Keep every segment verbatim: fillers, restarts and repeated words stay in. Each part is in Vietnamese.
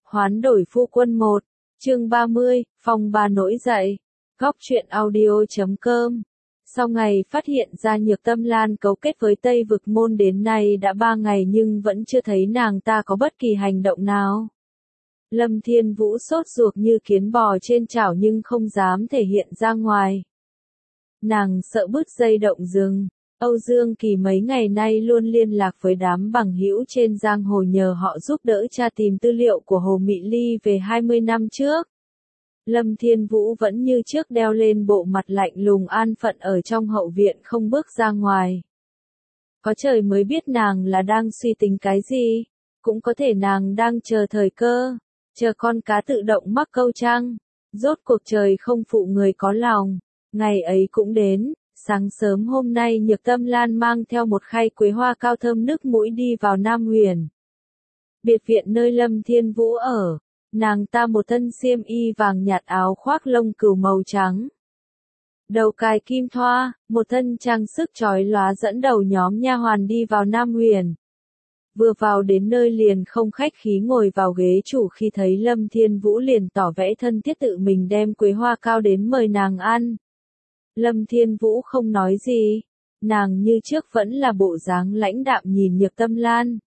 Hoán đổi phu quân một, chương ba mươi, phòng bà nổi dậy. Góc truyện audio chấm com. Sau ngày phát hiện ra Nhược Tâm Lan cấu kết với Tây Vực Môn đến nay đã ba ngày nhưng vẫn chưa thấy nàng ta có bất kỳ hành động nào. Lâm Thiên Vũ sốt ruột như kiến bò trên chảo nhưng không dám thể hiện ra ngoài. Nàng sợ bứt dây động rừng. Âu Dương Kỳ mấy ngày nay luôn liên lạc với đám bằng hữu trên giang hồ nhờ họ giúp đỡ tra tìm tư liệu của Hồ Mị Ly về hai mươi năm trước. Lâm Thiên Vũ vẫn như trước đeo lên bộ mặt lạnh lùng an phận ở trong hậu viện không bước ra ngoài. Có trời mới biết nàng là đang suy tính cái gì, cũng có thể nàng đang chờ thời cơ, chờ con cá tự động mắc câu chăng. Rốt cuộc trời không phụ người có lòng, ngày ấy cũng đến. Sáng sớm hôm nay Nhược Tâm Lan mang theo một khay quế hoa cao thơm nức mũi đi vào Nam Huyền. Biệt viện nơi Lâm Thiên Vũ ở, nàng ta một thân xiêm y vàng nhạt áo khoác lông cừu màu trắng. Đầu cài kim thoa, một thân trang sức chói lóa dẫn đầu nhóm nha hoàn đi vào Nam Huyền. Vừa vào đến nơi liền không khách khí ngồi vào ghế chủ khi thấy Lâm Thiên Vũ liền tỏ vẻ thân thiết tự mình đem quế hoa cao đến mời nàng ăn. Lâm Thiên Vũ không nói gì, nàng như trước vẫn là bộ dáng lãnh đạm nhìn Nhược Tâm Lan.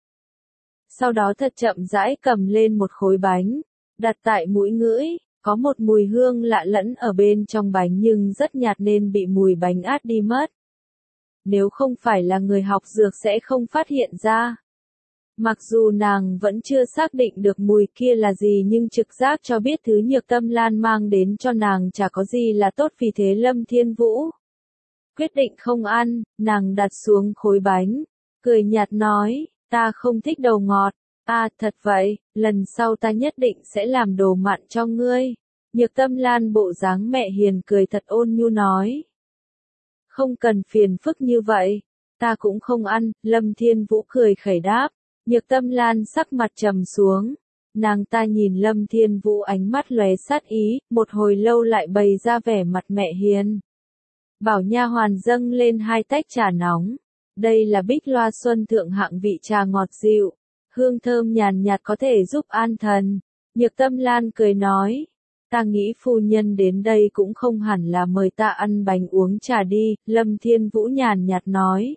Sau đó thật chậm rãi cầm lên một khối bánh, đặt tại mũi ngửi, có một mùi hương lạ lẫn ở bên trong bánh nhưng rất nhạt nên bị mùi bánh át đi mất. Nếu không phải là người học dược sẽ không phát hiện ra. Mặc dù nàng vẫn chưa xác định được mùi kia là gì nhưng trực giác cho biết thứ Nhược Tâm Lan mang đến cho nàng chả có gì là tốt, vì thế Lâm Thiên Vũ quyết định không ăn. Nàng đặt xuống khối bánh, cười nhạt nói, ta không thích đồ ngọt. À thật vậy, lần sau ta nhất định sẽ làm đồ mặn cho ngươi. Nhược Tâm Lan bộ dáng mẹ hiền cười thật ôn nhu nói. Không cần phiền phức như vậy, ta cũng không ăn. Lâm Thiên Vũ cười khẩy đáp. Nhược Tâm Lan sắc mặt trầm xuống, nàng ta nhìn Lâm Thiên Vũ ánh mắt lóe sát ý, một hồi lâu lại bày ra vẻ mặt mẹ hiền. Bảo nha hoàn dâng lên hai tách trà nóng, đây là Bích Loa Xuân thượng hạng vị trà ngọt dịu, hương thơm nhàn nhạt có thể giúp an thần. Nhược Tâm Lan cười nói, ta nghĩ phu nhân đến đây cũng không hẳn là mời ta ăn bánh uống trà đi. Lâm Thiên Vũ nhàn nhạt nói.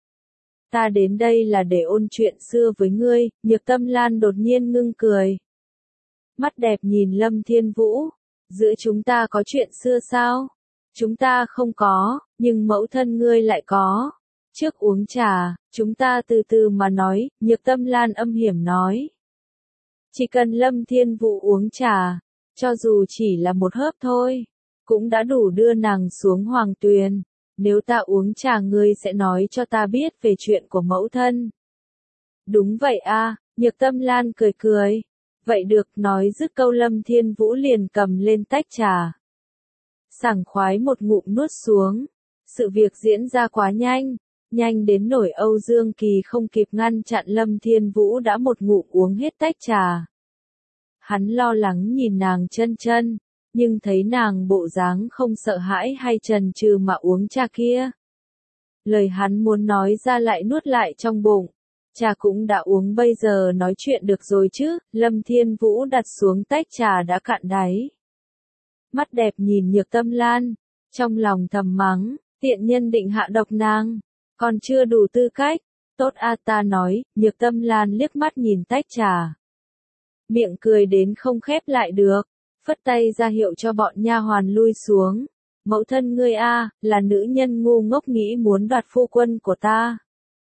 Ta đến đây là để ôn chuyện xưa với ngươi. Nhược Tâm Lan đột nhiên ngưng cười. Mắt đẹp nhìn Lâm Thiên Vũ. Giữa chúng ta có chuyện xưa sao? Chúng ta không có, nhưng mẫu thân ngươi lại có. Trước uống trà, chúng ta từ từ mà nói. Nhược Tâm Lan âm hiểm nói. Chỉ cần Lâm Thiên Vũ uống trà, cho dù chỉ là một hớp thôi, cũng đã đủ đưa nàng xuống hoàng tuyền. Nếu ta uống trà ngươi sẽ nói cho ta biết về chuyện của mẫu thân. Đúng vậy a, Nhược Tâm Lan cười cười. Vậy được, nói dứt câu Lâm Thiên Vũ liền cầm lên tách trà. Sảng khoái một ngụm nuốt xuống. Sự việc diễn ra quá nhanh, nhanh đến nỗi Âu Dương Kỳ không kịp ngăn chặn Lâm Thiên Vũ đã một ngụm uống hết tách trà. Hắn lo lắng nhìn nàng chân chân. Nhưng thấy nàng bộ dáng không sợ hãi hay chần chừ mà uống trà kia. Lời hắn muốn nói ra lại nuốt lại trong bụng. Trà cũng đã uống, bây giờ nói chuyện được rồi chứ. Lâm Thiên Vũ đặt xuống tách trà đã cạn đáy. Mắt đẹp nhìn Nhược Tâm Lan, trong lòng thầm mắng, tiện nhân định hạ độc nàng, còn chưa đủ tư cách. Tốt a, ta nói. Nhược Tâm Lan liếc mắt nhìn tách trà, miệng cười đến không khép lại được. Phất tay ra hiệu cho bọn nha hoàn lui xuống. Mẫu thân ngươi a, là nữ nhân ngu ngốc nghĩ muốn đoạt phu quân của ta.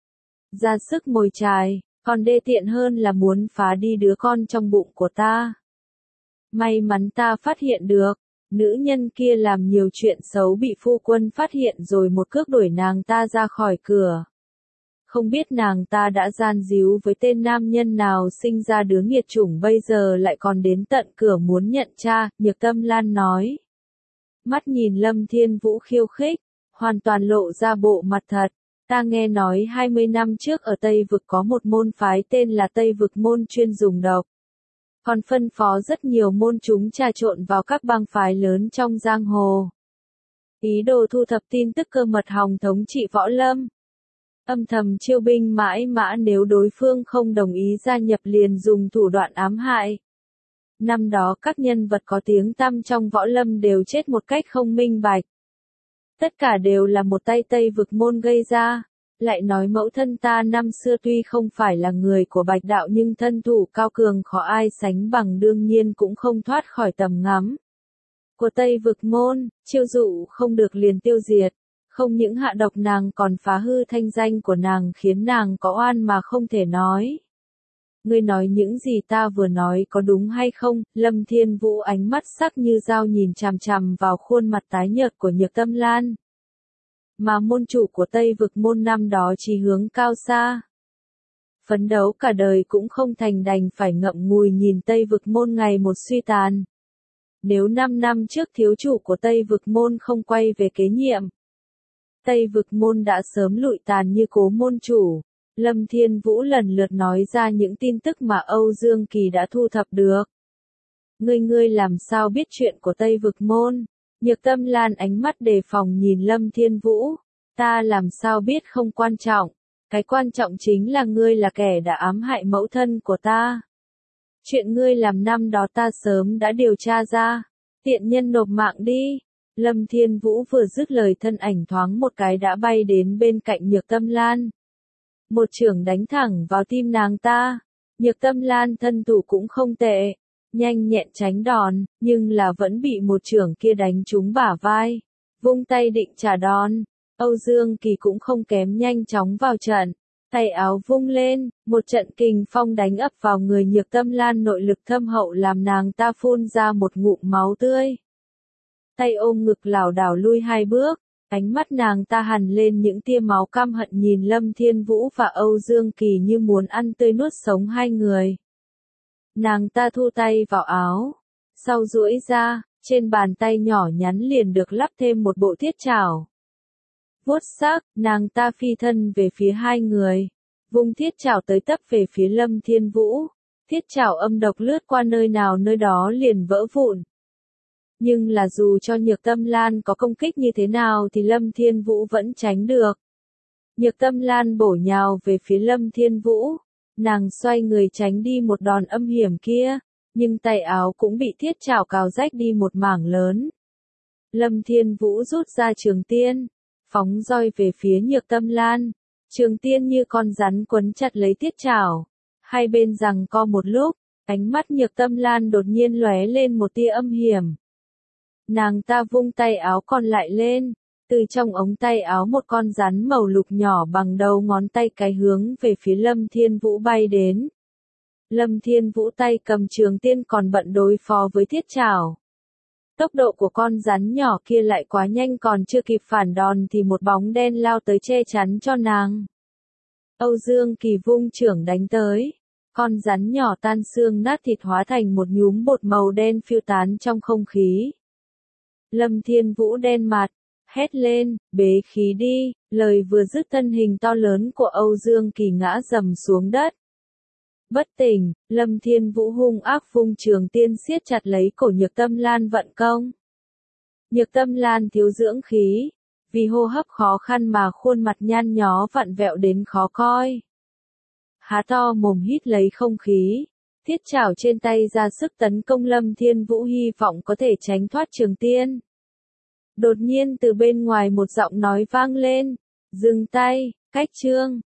Ra sức mồi chài, còn đê tiện hơn là muốn phá đi đứa con trong bụng của ta. May mắn ta phát hiện được, nữ nhân kia làm nhiều chuyện xấu bị phu quân phát hiện rồi một cước đuổi nàng ta ra khỏi cửa. Không biết nàng ta đã gian díu với tên nam nhân nào sinh ra đứa nghiệt chủng bây giờ lại còn đến tận cửa muốn nhận cha. Nhược Tâm Lan nói. Mắt nhìn Lâm Thiên Vũ khiêu khích, hoàn toàn lộ ra bộ mặt thật. Ta nghe nói hai mươi năm trước ở Tây Vực có một môn phái tên là Tây Vực Môn chuyên dùng độc. Còn phân phó rất nhiều môn chúng trà trộn vào các bang phái lớn trong giang hồ. Ý đồ thu thập tin tức cơ mật hòng thống trị võ lâm. Âm thầm chiêu binh mãi mã, nếu đối phương không đồng ý gia nhập liền dùng thủ đoạn ám hại. Năm đó các nhân vật có tiếng tăm trong võ lâm đều chết một cách không minh bạch. Tất cả đều là một tay Tây Vực môn gây ra. Lại nói mẫu thân ta năm xưa tuy không phải là người của Bạch đạo nhưng thân thủ cao cường khó ai sánh bằng, đương nhiên cũng không thoát khỏi tầm ngắm của Tây Vực môn, chiêu dụ không được liền tiêu diệt. Không những hạ độc nàng còn phá hư thanh danh của nàng, khiến nàng có oan mà không thể nói. Ngươi nói những gì ta vừa nói có đúng hay không? Lâm Thiên Vũ ánh mắt sắc như dao nhìn chằm chằm vào khuôn mặt tái nhợt của Nhược Tâm Lan. Mà môn chủ của Tây Vực môn năm đó chí hướng cao xa. Phấn đấu cả đời cũng không thành, đành phải ngậm ngùi nhìn Tây Vực môn ngày một suy tàn. Nếu năm năm trước thiếu chủ của Tây Vực môn không quay về kế nhiệm, Tây Vực môn đã sớm lụi tàn như Cố môn chủ. Lâm Thiên Vũ lần lượt nói ra những tin tức mà Âu Dương Kỳ đã thu thập được. Ngươi ngươi làm sao biết chuyện của Tây Vực môn? Nhược Tâm Lan ánh mắt đề phòng nhìn Lâm Thiên Vũ. Ta làm sao biết không quan trọng. Cái quan trọng chính là ngươi là kẻ đã ám hại mẫu thân của ta. Chuyện ngươi làm năm đó ta sớm đã điều tra ra. Tiện nhân nộp mạng đi. Lâm Thiên Vũ vừa dứt lời, thân ảnh thoáng một cái đã bay đến bên cạnh Nhược Tâm Lan. Một chưởng đánh thẳng vào tim nàng ta. Nhược Tâm Lan thân thủ cũng không tệ, nhanh nhẹn tránh đòn, nhưng là vẫn bị một chưởng kia đánh trúng bả vai. Vung tay định trả đòn, Âu Dương Kỳ cũng không kém, nhanh chóng vào trận. Tay áo vung lên, một trận kình phong đánh ập vào người Nhược Tâm Lan, nội lực thâm hậu làm nàng ta phun ra một ngụm máu tươi. Tay ôm ngực lảo đảo lui hai bước, ánh mắt nàng ta hằn lên những tia máu căm hận nhìn Lâm Thiên Vũ và Âu Dương Kỳ như muốn ăn tươi nuốt sống hai người. Nàng ta thu tay vào áo, sau duỗi ra, trên bàn tay nhỏ nhắn liền được lắp thêm một bộ thiết trảo. Vuốt sắc, nàng ta phi thân về phía hai người, vung thiết trảo tới tấp về phía Lâm Thiên Vũ. Thiết trảo âm độc lướt qua nơi nào nơi đó liền vỡ vụn. Nhưng là dù cho Nhược Tâm Lan có công kích như thế nào thì Lâm Thiên Vũ vẫn tránh được. Nhược Tâm Lan bổ nhào về phía Lâm Thiên Vũ, nàng xoay người tránh đi một đòn âm hiểm kia, nhưng tay áo cũng bị thiết trảo cào rách đi một mảng lớn. Lâm Thiên Vũ rút ra trường tiên, phóng roi về phía Nhược Tâm Lan, trường tiên như con rắn quấn chặt lấy thiết trảo. Hai bên giằng co một lúc, ánh mắt Nhược Tâm Lan đột nhiên lóe lên một tia âm hiểm. Nàng ta vung tay áo còn lại lên, từ trong ống tay áo một con rắn màu lục nhỏ bằng đầu ngón tay cái hướng về phía Lâm Thiên Vũ bay đến. Lâm Thiên Vũ tay cầm trường tiên còn bận đối phó với thiết trảo. Tốc độ của con rắn nhỏ kia lại quá nhanh, còn chưa kịp phản đòn thì một bóng đen lao tới che chắn cho nàng. Âu Dương Kỳ vung chưởng đánh tới. Con rắn nhỏ tan xương nát thịt hóa thành một nhúm bột màu đen phiêu tán trong không khí. Lâm Thiên Vũ đen mặt, hét lên, bế khí đi, lời vừa dứt thân hình to lớn của Âu Dương Kỳ ngã rầm xuống đất. Bất tỉnh, Lâm Thiên Vũ hung ác vung trường tiên siết chặt lấy cổ Nhược Tâm Lan vận công. Nhược Tâm Lan thiếu dưỡng khí, vì hô hấp khó khăn mà khuôn mặt nhăn nhó vặn vẹo đến khó coi. Há to mồm hít lấy không khí, thiết trảo trên tay ra sức tấn công Lâm Thiên Vũ, hy vọng có thể tránh thoát trường tiên. Đột nhiên từ bên ngoài một giọng nói vang lên, dừng tay, cách chương.